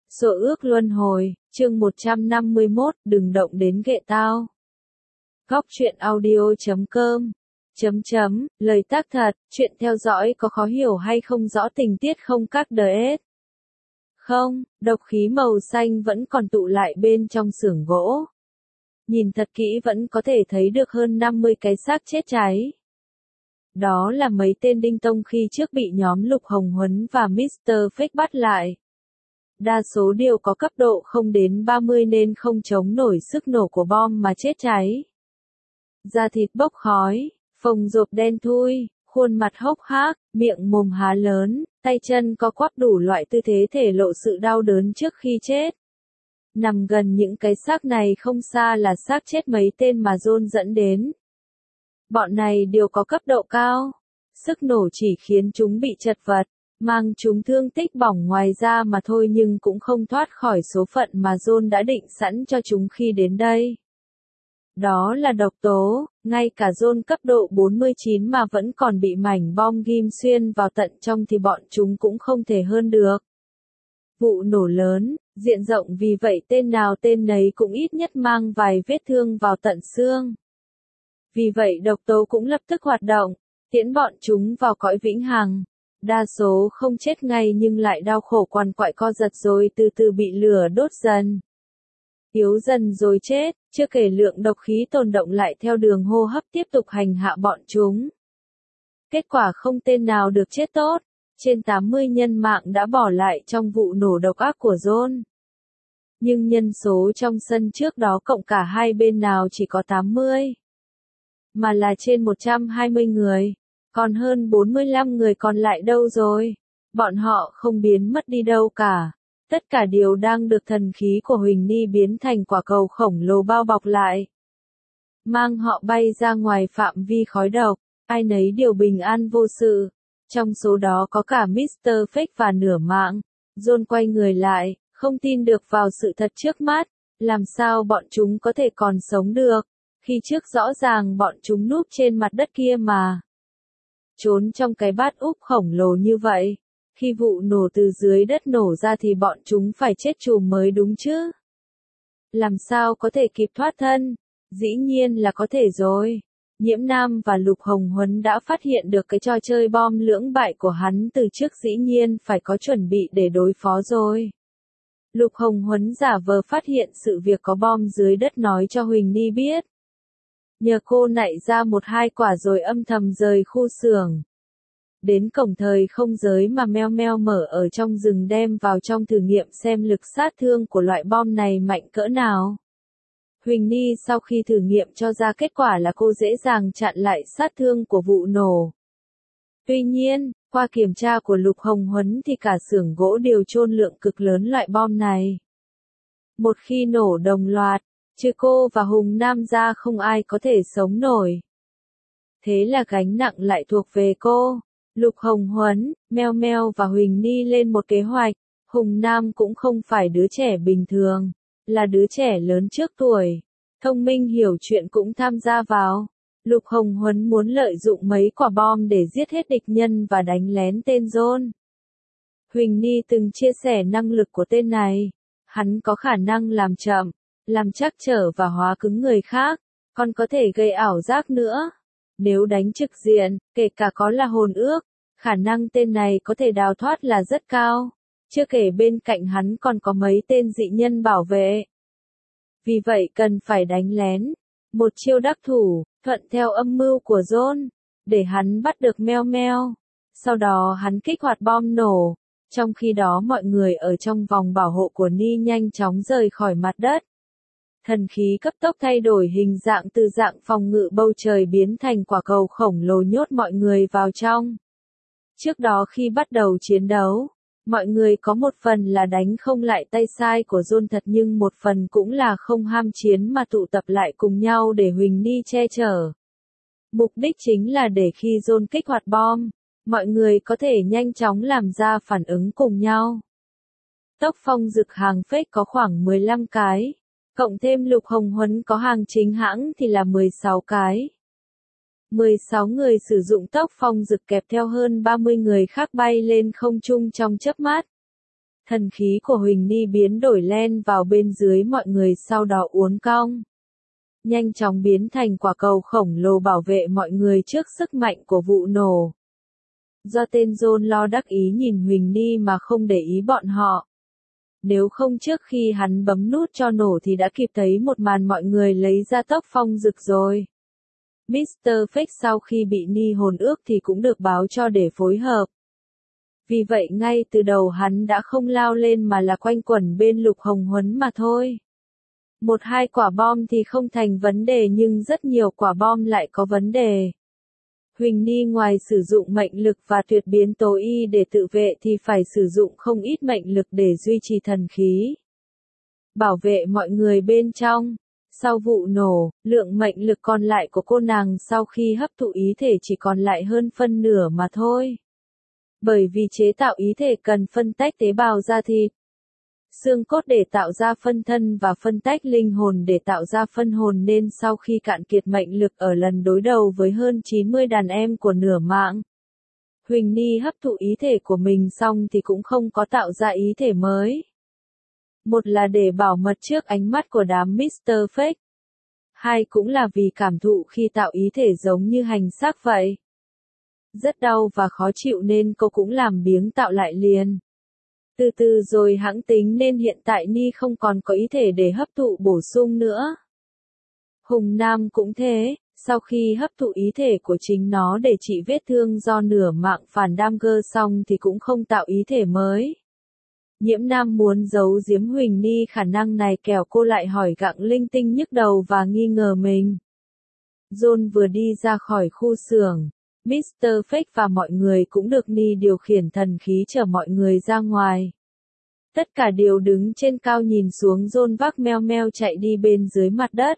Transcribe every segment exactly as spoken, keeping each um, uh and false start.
Số ước luân hồi, chương một trăm năm mươi mốt, đừng động đến ghệ tao. Góc truyện audio chấm com chấm chấm, lời tác thật, chuyện theo dõi có khó hiểu hay không rõ tình tiết không các ds. Không, độc khí màu xanh vẫn còn tụ lại bên trong xưởng gỗ. Nhìn thật kỹ vẫn có thể thấy được hơn năm mươi cái xác chết cháy. Đó là mấy tên đinh tông khi trước bị nhóm Lục Hồng Huấn và mít tơ Fake bắt lại. Đa số đều có cấp độ không đến ba mươi nên không chống nổi sức nổ của bom mà chết cháy. Da thịt bốc khói, phồng rộp đen thui, khuôn mặt hốc hác, miệng mồm há lớn, tay chân co quắp đủ loại tư thế thể lộ sự đau đớn trước khi chết. Nằm gần những cái xác này không xa là xác chết mấy tên mà John dẫn đến. Bọn này đều có cấp độ cao. Sức nổ chỉ khiến chúng bị chật vật, mang chúng thương tích bỏng ngoài da mà thôi nhưng cũng không thoát khỏi số phận mà John đã định sẵn cho chúng khi đến đây. Đó là độc tố, ngay cả John cấp độ bốn mươi chín mà vẫn còn bị mảnh bom ghim xuyên vào tận trong thì bọn chúng cũng không thể hơn được. Vụ nổ lớn, diện rộng vì vậy tên nào tên nấy cũng ít nhất mang vài vết thương vào tận xương. Vì vậy độc tố cũng lập tức hoạt động, tiễn bọn chúng vào cõi vĩnh hằng. Đa số không chết ngay nhưng lại đau khổ quằn quại co giật rồi từ từ bị lửa đốt dần. Yếu dần rồi chết, chưa kể lượng độc khí tồn động lại theo đường hô hấp tiếp tục hành hạ bọn chúng. Kết quả không tên nào được chết tốt, trên tám mươi nhân mạng đã bỏ lại trong vụ nổ độc ác của John. Nhưng nhân số trong sân trước đó cộng cả hai bên nào chỉ có tám mươi. Mà là trên một trăm hai mươi người. Còn hơn bốn mươi lăm người còn lại đâu rồi? Bọn họ không biến mất đi đâu cả. Tất cả đều đang được thần khí của Huỳnh Ni biến thành quả cầu khổng lồ bao bọc lại. Mang họ bay ra ngoài phạm vi khói độc, ai nấy đều bình an vô sự. Trong số đó có cả mít tơ Fake và nửa mạng. John quay người lại, không tin được vào sự thật trước mắt. Làm sao bọn chúng có thể còn sống được, khi trước rõ ràng bọn chúng núp trên mặt đất kia mà. Trốn trong cái bát úp khổng lồ như vậy. Khi vụ nổ từ dưới đất nổ ra thì bọn chúng phải chết chùm mới đúng chứ. Làm sao có thể kịp thoát thân? Dĩ nhiên là có thể rồi. Nhiễm Nam và Lục Hồng Huấn đã phát hiện được cái trò chơi bom lưỡng bại của hắn từ trước, dĩ nhiên phải có chuẩn bị để đối phó rồi. Lục Hồng Huấn giả vờ phát hiện sự việc có bom dưới đất nói cho Huỳnh Ni biết. Nhờ cô nạy ra một hai quả rồi âm thầm rời khu xưởng. Đến cổng thời không giới mà meo meo mở ở trong rừng đem vào trong thử nghiệm xem lực sát thương của loại bom này mạnh cỡ nào. Huỳnh Ni sau khi thử nghiệm cho ra kết quả là cô dễ dàng chặn lại sát thương của vụ nổ. Tuy nhiên, qua kiểm tra của Lục Hồng Huấn thì cả xưởng gỗ đều chôn lượng cực lớn loại bom này. Một khi nổ đồng loạt, trừ cô và Hùng Nam ra không ai có thể sống nổi. Thế là gánh nặng lại thuộc về cô. Lục Hồng Huấn, Meo Meo và Huỳnh Ni lên một kế hoạch. Hùng Nam cũng không phải đứa trẻ bình thường, là đứa trẻ lớn trước tuổi, thông minh hiểu chuyện cũng tham gia vào. Lục Hồng Huấn muốn lợi dụng mấy quả bom để giết hết địch nhân và đánh lén tên John. Huỳnh Ni từng chia sẻ năng lực của tên này. Hắn có khả năng làm chậm, làm trắc trở và hóa cứng người khác, còn có thể gây ảo giác nữa. Nếu đánh trực diện, kể cả có là hồn ước, khả năng tên này có thể đào thoát là rất cao. Chưa kể bên cạnh hắn còn có mấy tên dị nhân bảo vệ. Vì vậy cần phải đánh lén. Một chiêu đắc thủ, thuận theo âm mưu của John, để hắn bắt được Meo Meo. Sau đó hắn kích hoạt bom nổ. Trong khi đó mọi người ở trong vòng bảo hộ của Ni nhanh chóng rời khỏi mặt đất. Thần khí cấp tốc thay đổi hình dạng từ dạng phòng ngự bầu trời biến thành quả cầu khổng lồ nhốt mọi người vào trong. Trước đó khi bắt đầu chiến đấu, mọi người có một phần là đánh không lại tay sai của John thật nhưng một phần cũng là không ham chiến mà tụ tập lại cùng nhau để Huỳnh Ni che chở. Mục đích chính là để khi John kích hoạt bom, mọi người có thể nhanh chóng làm ra phản ứng cùng nhau. Tốc Phong Dực hàng fake có khoảng mười lăm cái. Cộng thêm Lục Hồng Huấn có hàng chính hãng thì là mười sáu cái. mười sáu người sử dụng Tốc Phong Dực kẹp theo hơn ba mươi người khác bay lên không trung trong chớp mắt. Thần khí của Huỳnh Ni biến đổi len vào bên dưới mọi người sau đó uốn cong. Nhanh chóng biến thành quả cầu khổng lồ bảo vệ mọi người trước sức mạnh của vụ nổ. Do tên John lo đắc ý nhìn Huỳnh Ni mà không để ý bọn họ. Nếu không trước khi hắn bấm nút cho nổ thì đã kịp thấy một màn mọi người lấy ra tốc phong rực rồi. mít tơ Fake sau khi bị Ni hồn ước thì cũng được báo cho để phối hợp. Vì vậy ngay từ đầu hắn đã không lao lên mà là quanh quẩn bên Lục Hồng Huấn mà thôi. Một hai quả bom thì không thành vấn đề nhưng rất nhiều quả bom lại có vấn đề. Huỳnh Ni ngoài sử dụng mệnh lực và tuyệt biến tố y để tự vệ thì phải sử dụng không ít mệnh lực để duy trì thần khí. Bảo vệ mọi người bên trong. Sau vụ nổ, lượng mệnh lực còn lại của cô nàng sau khi hấp thụ ý thể chỉ còn lại hơn phân nửa mà thôi. Bởi vì chế tạo ý thể cần phân tách tế bào da thịt, xương cốt để tạo ra phân thân và phân tách linh hồn để tạo ra phân hồn nên sau khi cạn kiệt mệnh lực ở lần đối đầu với hơn chín mươi đàn em của nửa mạng, Huỳnh Ni hấp thụ ý thể của mình xong thì cũng không có tạo ra ý thể mới. Một là để bảo mật trước ánh mắt của đám mít tơ Fake. Hai cũng là vì cảm thụ khi tạo ý thể giống như hành xác vậy. Rất đau và khó chịu nên cô cũng làm biếng tạo lại liền. Từ từ rồi hãng tính nên hiện tại Ni không còn có ý thể để hấp thụ bổ sung nữa. Hùng Nam cũng thế, sau khi hấp thụ ý thể của chính nó để trị vết thương do nửa mạng phản đam gơ xong thì cũng không tạo ý thể mới. Nhiễm Nam muốn giấu giếm Huỳnh Ni khả năng này kẻo cô lại hỏi gặng linh tinh nhức đầu và nghi ngờ mình. John vừa đi ra khỏi khu xưởng. mít tơ Fake và mọi người cũng được Ni điều khiển thần khí chở mọi người ra ngoài. Tất cả đều đứng trên cao nhìn xuống John vác meo meo chạy đi bên dưới mặt đất.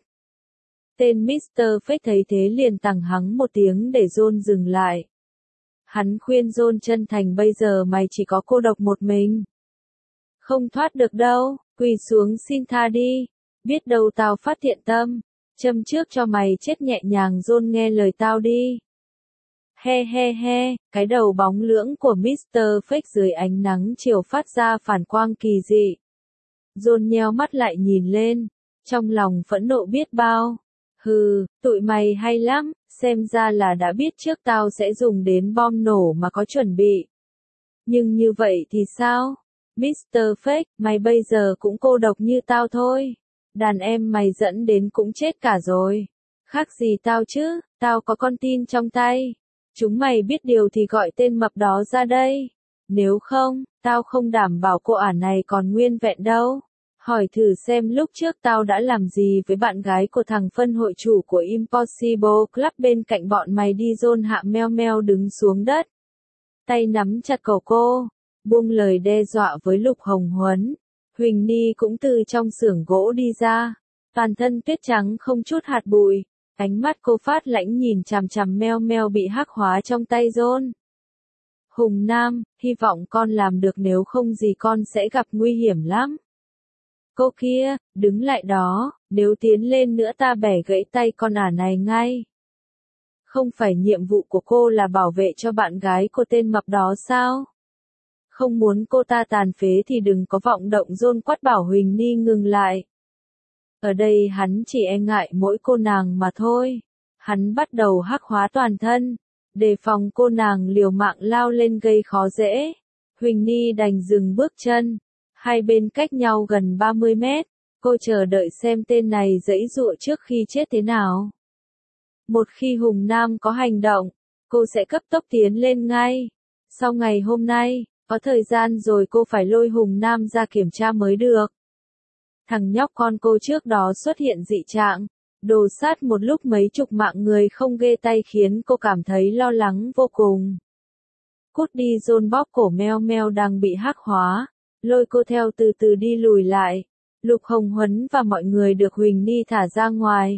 Tên mít tơ Fake thấy thế liền tằng hắng một tiếng để John dừng lại. Hắn khuyên John chân thành bây giờ mày chỉ có cô độc một mình. Không thoát được đâu, quỳ xuống xin tha đi. Biết đâu tao phát thiện tâm. Châm trước cho mày chết nhẹ nhàng John nghe lời tao đi. He he he, cái đầu bóng lưỡng của mít tơ Fake dưới ánh nắng chiều phát ra phản quang kỳ dị. John nheo mắt lại nhìn lên, trong lòng phẫn nộ biết bao. Hừ, tụi mày hay lắm, xem ra là đã biết trước tao sẽ dùng đến bom nổ mà có chuẩn bị. Nhưng như vậy thì sao? mít tơ Fake, mày bây giờ cũng cô độc như tao thôi. Đàn em mày dẫn đến cũng chết cả rồi. Khác gì tao chứ, tao có con tin trong tay. Chúng mày biết điều thì gọi tên mập đó ra đây. Nếu không, tao không đảm bảo cô ả này còn nguyên vẹn đâu. Hỏi thử xem lúc trước tao đã làm gì với bạn gái của thằng phân hội chủ của Impossible Club bên cạnh bọn mày đi. John hạ meo meo đứng xuống đất. Tay nắm chặt cổ cô, buông lời đe dọa với Lục Hồng Huấn. Huỳnh Ni cũng từ trong xưởng gỗ đi ra. Toàn thân tuyết trắng không chút hạt bụi. Ánh mắt cô phát lãnh nhìn chằm chằm meo meo bị hắc hóa trong tay John. Hùng Nam, hy vọng con làm được nếu không gì con sẽ gặp nguy hiểm lắm. Cô kia, đứng lại đó, nếu tiến lên nữa ta bẻ gãy tay con ả này ngay. Không phải nhiệm vụ của cô là bảo vệ cho bạn gái của tên mập đó sao? Không muốn cô ta tàn phế thì đừng có vọng động. John quát bảo Huỳnh Ni ngừng lại. Ở đây hắn chỉ e ngại mỗi cô nàng mà thôi. Hắn bắt đầu hắc hóa toàn thân, đề phòng cô nàng liều mạng lao lên gây khó dễ. Huỳnh Ni đành dừng bước chân. Hai bên cách nhau gần ba mươi mét. Cô chờ đợi xem tên này giãy giụa trước khi chết thế nào. Một khi Hùng Nam có hành động, cô sẽ cấp tốc tiến lên ngay. Sau ngày hôm nay, có thời gian rồi cô phải lôi Hùng Nam ra kiểm tra mới được. Thằng nhóc con cô trước đó xuất hiện dị trạng, đồ sát một lúc mấy chục mạng người không ghê tay khiến cô cảm thấy lo lắng vô cùng. Cút đi. John bóp cổ meo meo đang bị hắc hóa, lôi cô theo từ từ đi lùi lại. Lục Hồng Huấn và mọi người được Huỳnh Ni thả ra ngoài.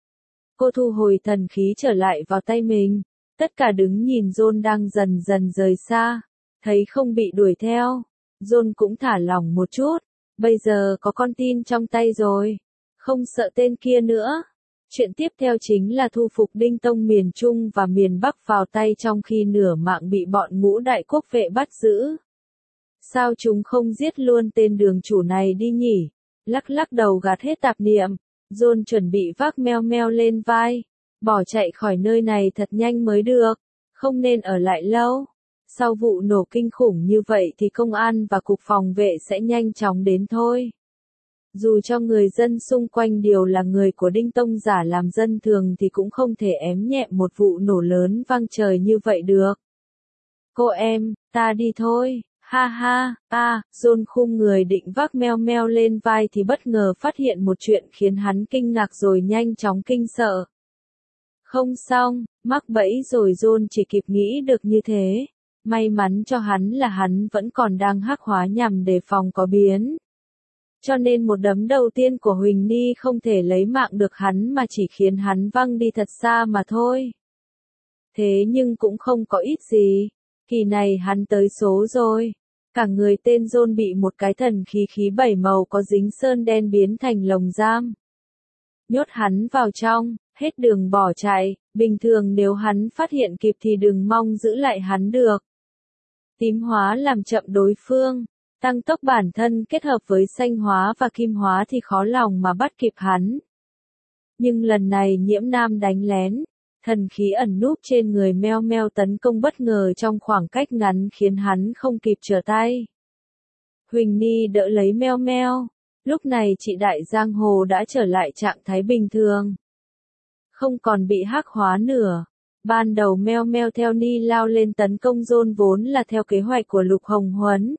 Cô thu hồi thần khí trở lại vào tay mình, tất cả đứng nhìn John đang dần dần rời xa, thấy không bị đuổi theo. John cũng thả lỏng một chút. Bây giờ có con tin trong tay rồi, không sợ tên kia nữa. Chuyện tiếp theo chính là thu phục Đinh Tông miền Trung và miền Bắc vào tay trong khi nửa mạng bị bọn ngũ đại quốc vệ bắt giữ. Sao chúng không giết luôn tên đường chủ này đi nhỉ? Lắc lắc đầu gạt hết tạp niệm, John chuẩn bị vác meo meo lên vai, bỏ chạy khỏi nơi này thật nhanh mới được, không nên ở lại lâu. Sau vụ nổ kinh khủng như vậy thì công an và cục phòng vệ sẽ nhanh chóng đến thôi. Dù cho người dân xung quanh đều là người của Đinh Tông giả làm dân thường thì cũng không thể ém nhẹm một vụ nổ lớn vang trời như vậy được. Cô em, ta đi thôi. Ha ha, a, John khum người định vác meo meo lên vai thì bất ngờ phát hiện một chuyện khiến hắn kinh ngạc rồi nhanh chóng kinh sợ. Không xong, mắc bẫy rồi. John chỉ kịp nghĩ được như thế. May mắn cho hắn là hắn vẫn còn đang hắc hóa nhằm đề phòng có biến. Cho nên một đấm đầu tiên của Huỳnh Ni không thể lấy mạng được hắn mà chỉ khiến hắn văng đi thật xa mà thôi. Thế nhưng cũng không có ít gì. Kỳ này hắn tới số rồi. Cả người tên John bị một cái thần khí khí bảy màu có dính sơn đen biến thành lồng giam. Nhốt hắn vào trong, hết đường bỏ chạy, bình thường nếu hắn phát hiện kịp thì đừng mong giữ lại hắn được. Tím hóa làm chậm đối phương, tăng tốc bản thân kết hợp với xanh hóa và kim hóa thì khó lòng mà bắt kịp hắn. Nhưng lần này Nhiễm Nam đánh lén. Thần khí ẩn núp trên người meo meo tấn công bất ngờ trong khoảng cách ngắn khiến hắn không kịp trở tay. Huỳnh Ni đỡ lấy meo meo. Lúc này chị Đại Giang Hồ đã trở lại trạng thái bình thường. Không còn bị hắc hóa nữa. Ban đầu meo meo theo Ni lao lên tấn công John vốn là theo kế hoạch của Lục Hồng Huấn.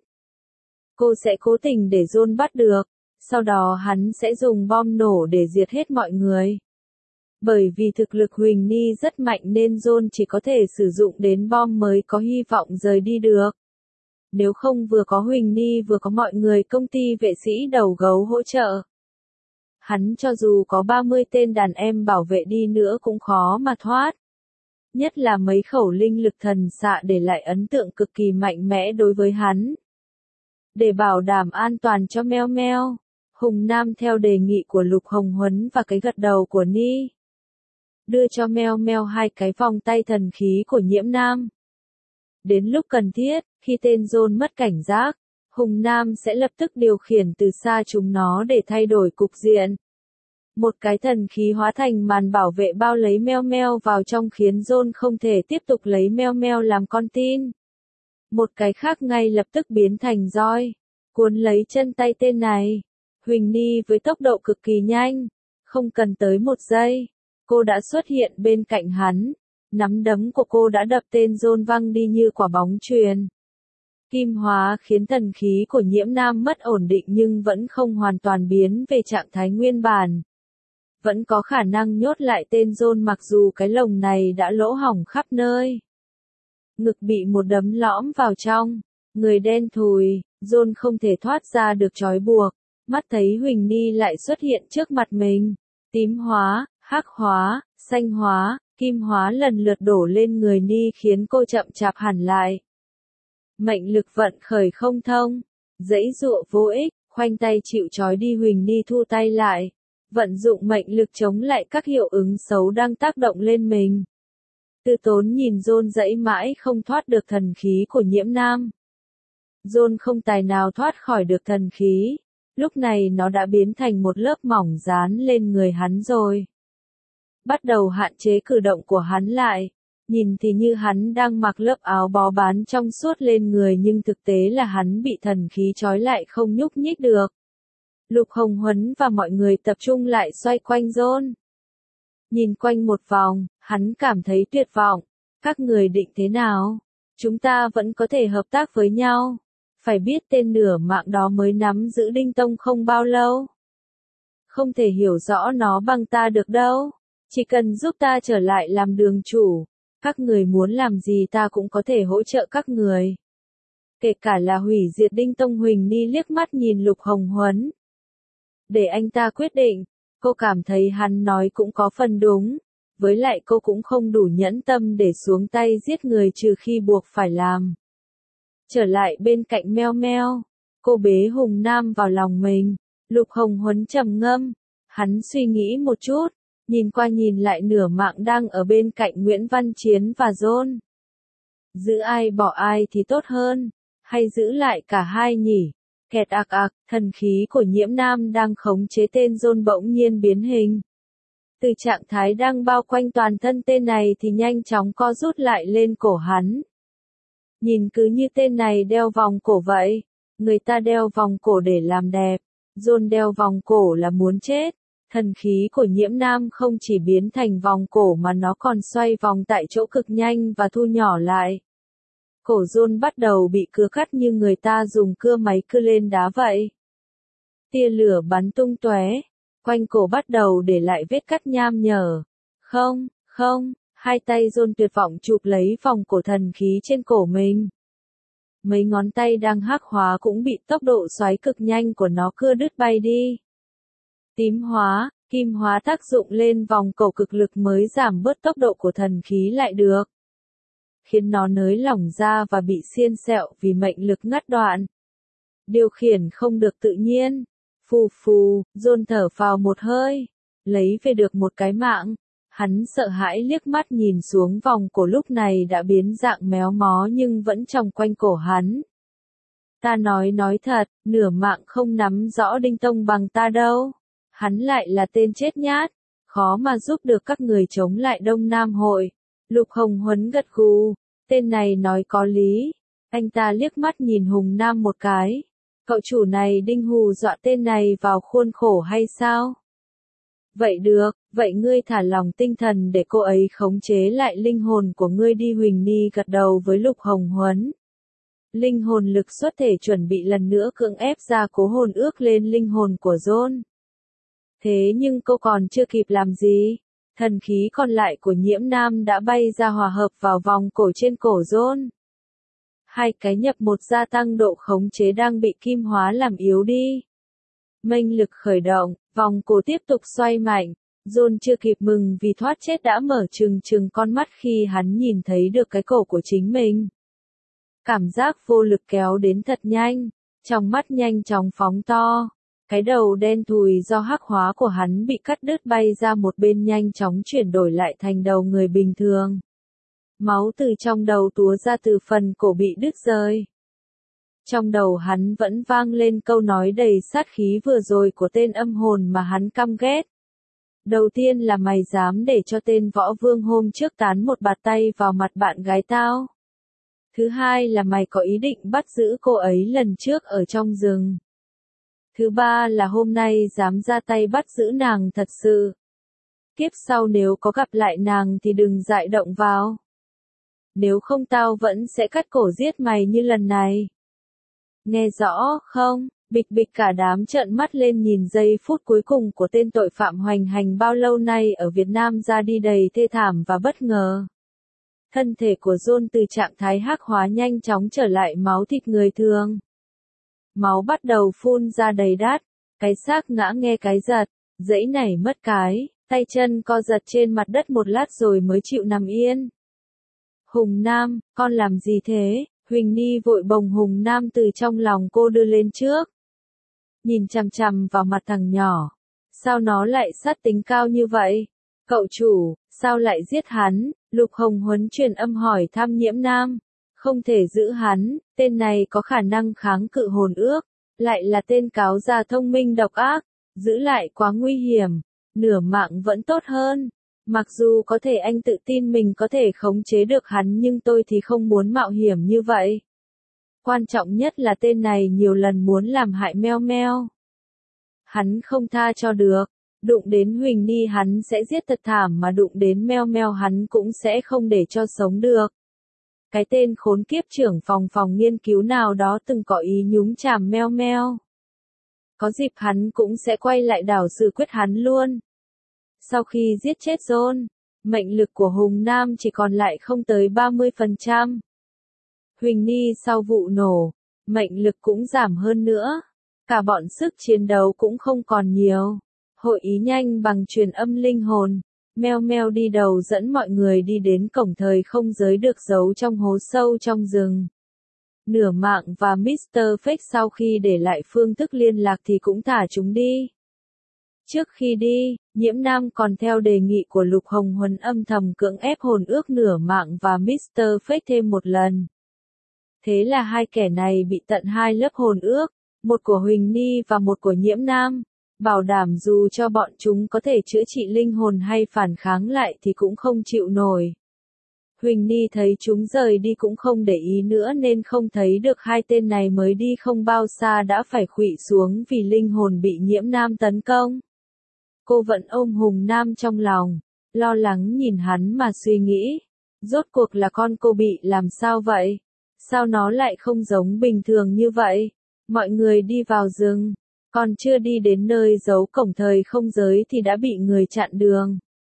Cô sẽ cố tình để John bắt được. Sau đó hắn sẽ dùng bom nổ để diệt hết mọi người. Bởi vì thực lực Huỳnh Ni rất mạnh nên John chỉ có thể sử dụng đến bom mới có hy vọng rời đi được. Nếu không vừa có Huỳnh Ni vừa có mọi người công ty vệ sĩ đầu gấu hỗ trợ. Hắn cho dù có ba mươi tên đàn em bảo vệ đi nữa cũng khó mà thoát. Nhất là mấy khẩu linh lực thần xạ để lại ấn tượng cực kỳ mạnh mẽ đối với hắn. Để bảo đảm an toàn cho meo meo, Hùng Nam theo đề nghị của Lục Hồng Huấn và cái gật đầu của Ni. Đưa cho meo meo hai cái vòng tay thần khí của Nhiễm Nam. Đến lúc cần thiết, khi tên John mất cảnh giác, Hùng Nam sẽ lập tức điều khiển từ xa chúng nó để thay đổi cục diện. Một cái thần khí hóa thành màn bảo vệ bao lấy meo meo vào trong khiến John không thể tiếp tục lấy meo meo làm con tin. Một cái khác ngay lập tức biến thành roi, cuốn lấy chân tay tên này. Huỳnh Ni với tốc độ cực kỳ nhanh, không cần tới một giây. Cô đã xuất hiện bên cạnh hắn, nắm đấm của cô đã đập tên John văng đi như quả bóng chuyền. Kim hóa khiến thần khí của Nhiễm Nam mất ổn định nhưng vẫn không hoàn toàn biến về trạng thái nguyên bản. Vẫn có khả năng nhốt lại tên John mặc dù cái lồng này đã lỗ hổng khắp nơi. Ngực bị một đấm lõm vào trong, người đen thùi, John không thể thoát ra được trói buộc. Mắt thấy Huỳnh Ni lại xuất hiện trước mặt mình, tím hóa, hắc hóa, xanh hóa, kim hóa lần lượt đổ lên người Ni khiến cô chậm chạp hẳn lại. Mệnh lực vận khởi không thông, giãy giụa vô ích, khoanh tay chịu trói đi. Huỳnh Ni thu tay lại, vận dụng mệnh lực chống lại các hiệu ứng xấu đang tác động lên mình. Tư Tốn nhìn John giãy mãi không thoát được thần khí của Nhiễm Nam. John không tài nào thoát khỏi được thần khí, lúc này nó đã biến thành một lớp mỏng dán lên người hắn rồi. Bắt đầu hạn chế cử động của hắn lại, nhìn thì như hắn đang mặc lớp áo bó bán trong suốt lên người nhưng thực tế là hắn bị thần khí trói lại không nhúc nhích được. Lục Hồng Huấn và mọi người tập trung lại xoay quanh John. Nhìn quanh một vòng, hắn cảm thấy tuyệt vọng. Các người định thế nào? Chúng ta vẫn có thể hợp tác với nhau. Phải biết tên nửa mạng đó mới nắm giữ Đinh Tông không bao lâu. Không thể hiểu rõ nó bằng ta được đâu. Chỉ cần giúp ta trở lại làm đường chủ. Các người muốn làm gì ta cũng có thể hỗ trợ các người. Kể cả là hủy diệt Đinh Tông. Huỳnh Ni liếc mắt nhìn Lục Hồng Huấn. Để anh ta quyết định. Cô cảm thấy hắn nói cũng có phần đúng. Với lại cô cũng không đủ nhẫn tâm để xuống tay giết người trừ khi buộc phải làm. Trở lại bên cạnh meo meo. Cô bế Hùng Nam vào lòng mình. Lục Hồng Huấn trầm ngâm. Hắn suy nghĩ một chút. Nhìn qua nhìn lại nửa mạng đang ở bên cạnh Nguyễn Văn Chiến và John. Giữ ai bỏ ai thì tốt hơn. Hay giữ lại cả hai nhỉ? Kẹt ạc ạc, thần khí của nhiễm nam đang khống chế tên John bỗng nhiên biến hình. Từ trạng thái đang bao quanh toàn thân tên này thì nhanh chóng co rút lại lên cổ hắn. Nhìn cứ như tên này đeo vòng cổ vậy. Người ta đeo vòng cổ để làm đẹp. John đeo vòng cổ là muốn chết. Thần khí của nhiễm nam không chỉ biến thành vòng cổ mà nó còn xoay vòng tại chỗ cực nhanh và thu nhỏ lại. Cổ John bắt đầu bị cưa cắt như người ta dùng cưa máy cưa lên đá vậy. Tia lửa bắn tung tóe, quanh cổ bắt đầu để lại vết cắt nham nhở. Không, không, hai tay John tuyệt vọng chụp lấy vòng cổ thần khí trên cổ mình. Mấy ngón tay đang hắc hóa cũng bị tốc độ xoáy cực nhanh của nó cưa đứt bay đi. Tím hóa, kim hóa tác dụng lên vòng cổ cực lực mới giảm bớt tốc độ của thần khí lại được. Khiến nó nới lỏng ra và bị xiên xẹo vì mệnh lực ngắt đoạn. Điều khiển không được tự nhiên. Phù phù, John thở vào một hơi. Lấy về được một cái mạng. Hắn sợ hãi liếc mắt nhìn xuống vòng cổ lúc này đã biến dạng méo mó nhưng vẫn trong quanh cổ hắn. Ta nói nói thật, nửa mạng không nắm rõ đinh tông bằng ta đâu. Hắn lại là tên chết nhát. Khó mà giúp được các người chống lại Đông Nam hội. Lục Hồng Huấn gật gù, tên này nói có lý. Anh ta liếc mắt nhìn Hùng Nam một cái. Cậu chủ này đinh hù dọa tên này vào khuôn khổ hay sao? Vậy được, vậy ngươi thả lòng tinh thần để cô ấy khống chế lại linh hồn của ngươi đi. Huỳnh Ni gật đầu với Lục Hồng Huấn. Linh hồn lực xuất thể chuẩn bị lần nữa cưỡng ép ra cố hồn ước lên linh hồn của John. Thế nhưng cô còn chưa kịp làm gì. Thần khí còn lại của nhiễm nam đã bay ra hòa hợp vào vòng cổ trên cổ John. Hai cái nhập một gia tăng độ khống chế đang bị kim hóa làm yếu đi. Mệnh lực khởi động, vòng cổ tiếp tục xoay mạnh. John chưa kịp mừng vì thoát chết đã mở trừng trừng con mắt khi hắn nhìn thấy được cái cổ của chính mình. Cảm giác vô lực kéo đến thật nhanh, trong mắt nhanh chóng phóng to. Cái đầu đen thùi do hắc hóa của hắn bị cắt đứt bay ra một bên nhanh chóng chuyển đổi lại thành đầu người bình thường. Máu từ trong đầu túa ra từ phần cổ bị đứt rời. Trong đầu hắn vẫn vang lên câu nói đầy sát khí vừa rồi của tên âm hồn mà hắn căm ghét. Đầu tiên là mày dám để cho tên võ vương hôm trước tán một bạt tay vào mặt bạn gái tao. Thứ hai là mày có ý định bắt giữ cô ấy lần trước ở trong rừng. Thứ ba là hôm nay dám ra tay bắt giữ nàng thật sự. Kiếp sau nếu có gặp lại nàng thì đừng dại động vào. Nếu không tao vẫn sẽ cắt cổ giết mày như lần này. Nghe rõ không? Bịch bịch cả đám trợn mắt lên nhìn giây phút cuối cùng của tên tội phạm hoành hành bao lâu nay ở Việt Nam ra đi đầy thê thảm và bất ngờ. Thân thể của John từ trạng thái hắc hóa nhanh chóng trở lại máu thịt người thường. Máu bắt đầu phun ra đầy đát, cái xác ngã nghe cái giật, dãy nảy mất cái, tay chân co giật trên mặt đất một lát rồi mới chịu nằm yên. Hùng Nam, con làm gì thế? Huỳnh Ni vội bồng Hùng Nam từ trong lòng cô đưa lên trước. Nhìn chằm chằm vào mặt thằng nhỏ. Sao nó lại sát tính cao như vậy? Cậu chủ, sao lại giết hắn? Lục Hồng Huấn truyền âm hỏi thăm nhiễm nam. Không thể giữ hắn, tên này có khả năng kháng cự hồn ước. Lại là tên cáo già thông minh độc ác. Giữ lại quá nguy hiểm. Nửa mạng vẫn tốt hơn. Mặc dù có thể anh tự tin mình có thể khống chế được hắn nhưng tôi thì không muốn mạo hiểm như vậy. Quan trọng nhất là tên này nhiều lần muốn làm hại Meo Meo. Hắn không tha cho được. Đụng đến Huỳnh Ni hắn sẽ giết thật thảm mà đụng đến Meo Meo hắn cũng sẽ không để cho sống được. Cái tên khốn kiếp trưởng phòng phòng nghiên cứu nào đó từng có ý nhúng chàm Meo Meo. Có dịp hắn cũng sẽ quay lại đảo xử quyết hắn luôn. Sau khi giết chết John, mệnh lực của Hùng Nam chỉ còn lại không tới ba mươi phần trăm. Huỳnh Ni sau vụ nổ, mệnh lực cũng giảm hơn nữa. Cả bọn sức chiến đấu cũng không còn nhiều. Hội ý nhanh bằng truyền âm linh hồn. Meo Meo đi đầu dẫn mọi người đi đến cổng thời không giới được giấu trong hố sâu trong rừng. Nửa mạng và mít tơ Fake sau khi để lại phương thức liên lạc thì cũng thả chúng đi. Trước khi đi, nhiễm nam còn theo đề nghị của Lục Hồng Huấn âm thầm cưỡng ép hồn ước nửa mạng và mít tơ Fake thêm một lần. Thế là hai kẻ này bị tận hai lớp hồn ước, một của Huỳnh Ni và một của Nhiễm Nam, bảo đảm dù cho bọn chúng có thể chữa trị linh hồn hay phản kháng lại thì cũng không chịu nổi. Huỳnh Ni thấy chúng rời đi cũng không để ý nữa nên không thấy được hai tên này mới đi không bao xa đã phải khuỵu xuống vì linh hồn bị Nhiễm Nam tấn công. Cô vẫn ôm Hùng Nam trong lòng, lo lắng nhìn hắn mà suy nghĩ, rốt cuộc là con cô bị làm sao vậy? Sao nó lại không giống bình thường như vậy? Mọi người đi vào rừng, còn chưa đi đến nơi giấu cổng thời không giới thì đã bị người chặn đường.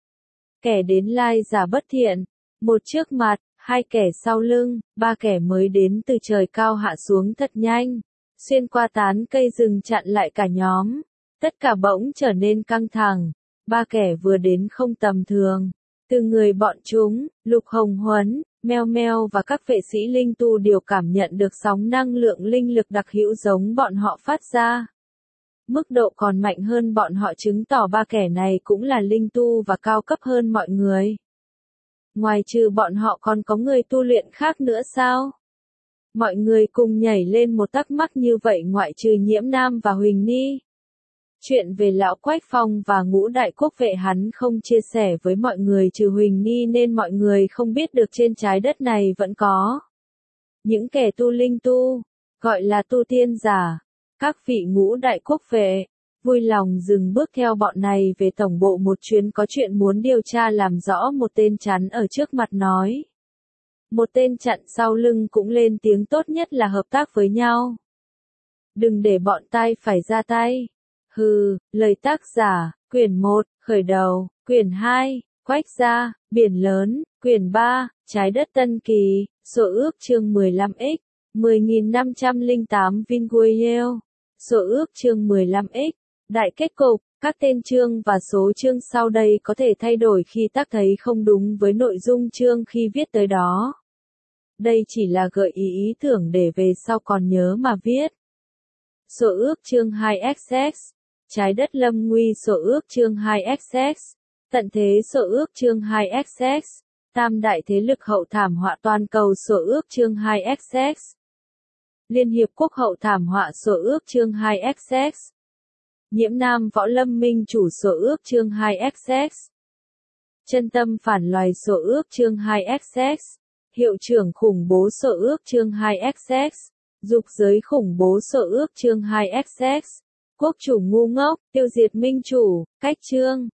Kẻ đến lai giả bất thiện, một trước mặt, hai kẻ sau lưng, ba kẻ mới đến từ trời cao hạ xuống thật nhanh, xuyên qua tán cây rừng chặn lại cả nhóm. Tất cả bỗng trở nên căng thẳng, ba kẻ vừa đến không tầm thường. Từ người bọn chúng, Lục Hồng Huấn, Meo Meo và các vệ sĩ linh tu đều cảm nhận được sóng năng lượng linh lực đặc hữu giống bọn họ phát ra. Mức độ còn mạnh hơn bọn họ chứng tỏ ba kẻ này cũng là linh tu và cao cấp hơn mọi người. Ngoài trừ bọn họ còn có người tu luyện khác nữa sao? Mọi người cùng nhảy lên một thắc mắc như vậy ngoại trừ Nhiễm Nam và Huỳnh Ni. Chuyện về lão Quách Phong và ngũ đại quốc vệ hắn không chia sẻ với mọi người trừ Huỳnh Ni nên mọi người không biết được trên trái đất này vẫn có những kẻ tu linh tu, gọi là tu tiên giả. Các vị ngũ đại quốc vệ, vui lòng dừng bước theo bọn này về tổng bộ một chuyến, có chuyện muốn điều tra làm rõ. Một tên chắn ở trước mặt nói. Một tên chặn sau lưng cũng lên tiếng, tốt nhất là hợp tác với nhau. Đừng để bọn tai phải ra tay. Hừ, lời tác giả, quyển một, khởi đầu, quyển hai, Quách gia, biển lớn, quyển ba, trái đất Tân Kỳ, số ước chương mười lăm x, mười nghìn năm trăm lẻ tám Vinguiel, số ước chương mười lăm x, đại kết cục, các tên chương và số chương sau đây có thể thay đổi khi tác thấy không đúng với nội dung chương khi viết tới đó. Đây chỉ là gợi ý ý tưởng để về sau còn nhớ mà viết. Số ước chương hai xx, trái đất lâm nguy số ước chương hai xx, tận thế số ước chương hai xx, tam đại thế lực hậu thảm họa toàn cầu số ước chương hai xx, Liên hiệp quốc hậu thảm họa số ước chương hai xx, Nhiễm Nam võ lâm minh chủ số ước chương hai xx, chân tâm phản loài số ước chương hai xx, hiệu trưởng khủng bố số ước chương hai xx, dục giới khủng bố số ước chương hai xx, quốc chủ ngu ngốc, tiêu diệt minh chủ, cách chương.